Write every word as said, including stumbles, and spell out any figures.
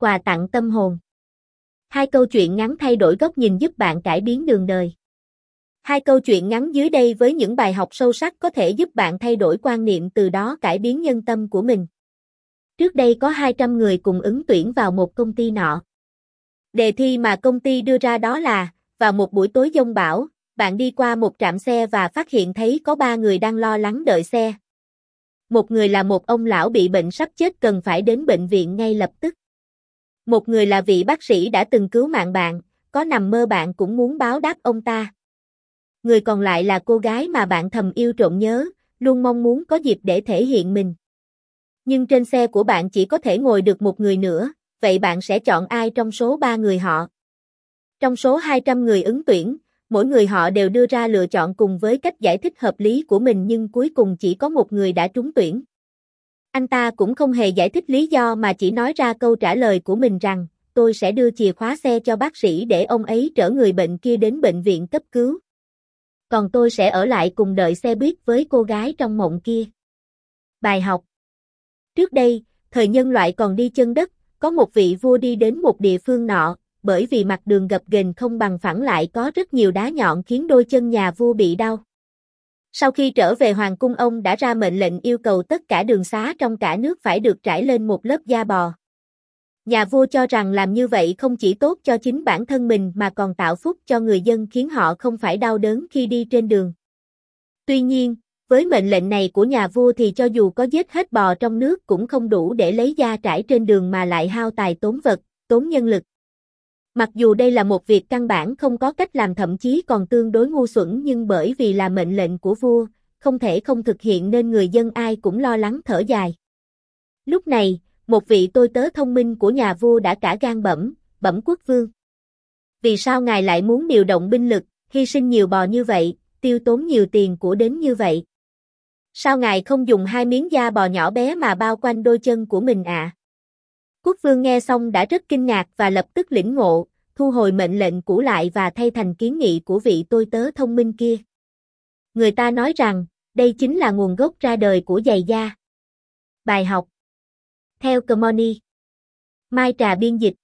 Quà tặng tâm hồn. Hai câu chuyện ngắn thay đổi góc nhìn giúp bạn cải biến đường đời. Hai câu chuyện ngắn dưới đây với những bài học sâu sắc có thể giúp bạn thay đổi quan niệm, từ đó cải biến nhân tâm của mình. Trước đây có hai trăm người cùng ứng tuyển vào một công ty nọ. Đề thi mà công ty đưa ra đó là, vào một buổi tối giông bão, bạn đi qua một trạm xe và phát hiện thấy có ba người đang lo lắng đợi xe. Một người là một ông lão bị bệnh sắp chết cần phải đến bệnh viện ngay lập tức. Một người là vị bác sĩ đã từng cứu mạng bạn, có nằm mơ bạn cũng muốn báo đáp ông ta. Người còn lại là cô gái mà bạn thầm yêu trộm nhớ, luôn mong muốn có dịp để thể hiện mình. Nhưng trên xe của bạn chỉ có thể ngồi được một người nữa, vậy bạn sẽ chọn ai trong số ba người họ? Trong số hai trăm người ứng tuyển, mỗi người họ đều đưa ra lựa chọn cùng với cách giải thích hợp lý của mình, nhưng cuối cùng chỉ có một người đã trúng tuyển. Anh ta cũng không hề giải thích lý do mà chỉ nói ra câu trả lời của mình rằng, tôi sẽ đưa chìa khóa xe cho bác sĩ để ông ấy chở người bệnh kia đến bệnh viện cấp cứu. Còn tôi sẽ ở lại cùng đợi xe buýt với cô gái trong mộng kia. Bài học. Trước đây, thời nhân loại còn đi chân đất, có một vị vua đi đến một địa phương nọ, bởi vì mặt đường gập ghềnh không bằng phẳng lại có rất nhiều đá nhọn khiến đôi chân nhà vua bị đau. Sau khi trở về hoàng cung, ông đã ra mệnh lệnh yêu cầu tất cả đường xá trong cả nước phải được trải lên một lớp da bò. Nhà vua cho rằng làm như vậy không chỉ tốt cho chính bản thân mình mà còn tạo phúc cho người dân, khiến họ không phải đau đớn khi đi trên đường. Tuy nhiên, với mệnh lệnh này của nhà vua thì cho dù có giết hết bò trong nước cũng không đủ để lấy da trải trên đường, mà lại hao tài tốn vật, tốn nhân lực. Mặc dù đây là một việc căn bản không có cách làm, thậm chí còn tương đối ngu xuẩn, nhưng bởi vì là mệnh lệnh của vua, không thể không thực hiện nên người dân ai cũng lo lắng thở dài. Lúc này, một vị tôi tớ thông minh của nhà vua đã cả gan bẩm, bẩm quốc vương. Vì sao ngài lại muốn điều động binh lực, hy sinh nhiều bò như vậy, tiêu tốn nhiều tiền của đến như vậy? Sao ngài không dùng hai miếng da bò nhỏ bé mà bao quanh đôi chân của mình ạ? À? Quốc vương nghe xong đã rất kinh ngạc và lập tức lĩnh ngộ, thu hồi mệnh lệnh cũ lại và thay thành kiến nghị của vị tôi tớ thông minh kia. Người ta nói rằng, đây chính là nguồn gốc ra đời của giày da. Bài học. Theo Comoni. Mai Trà biên dịch.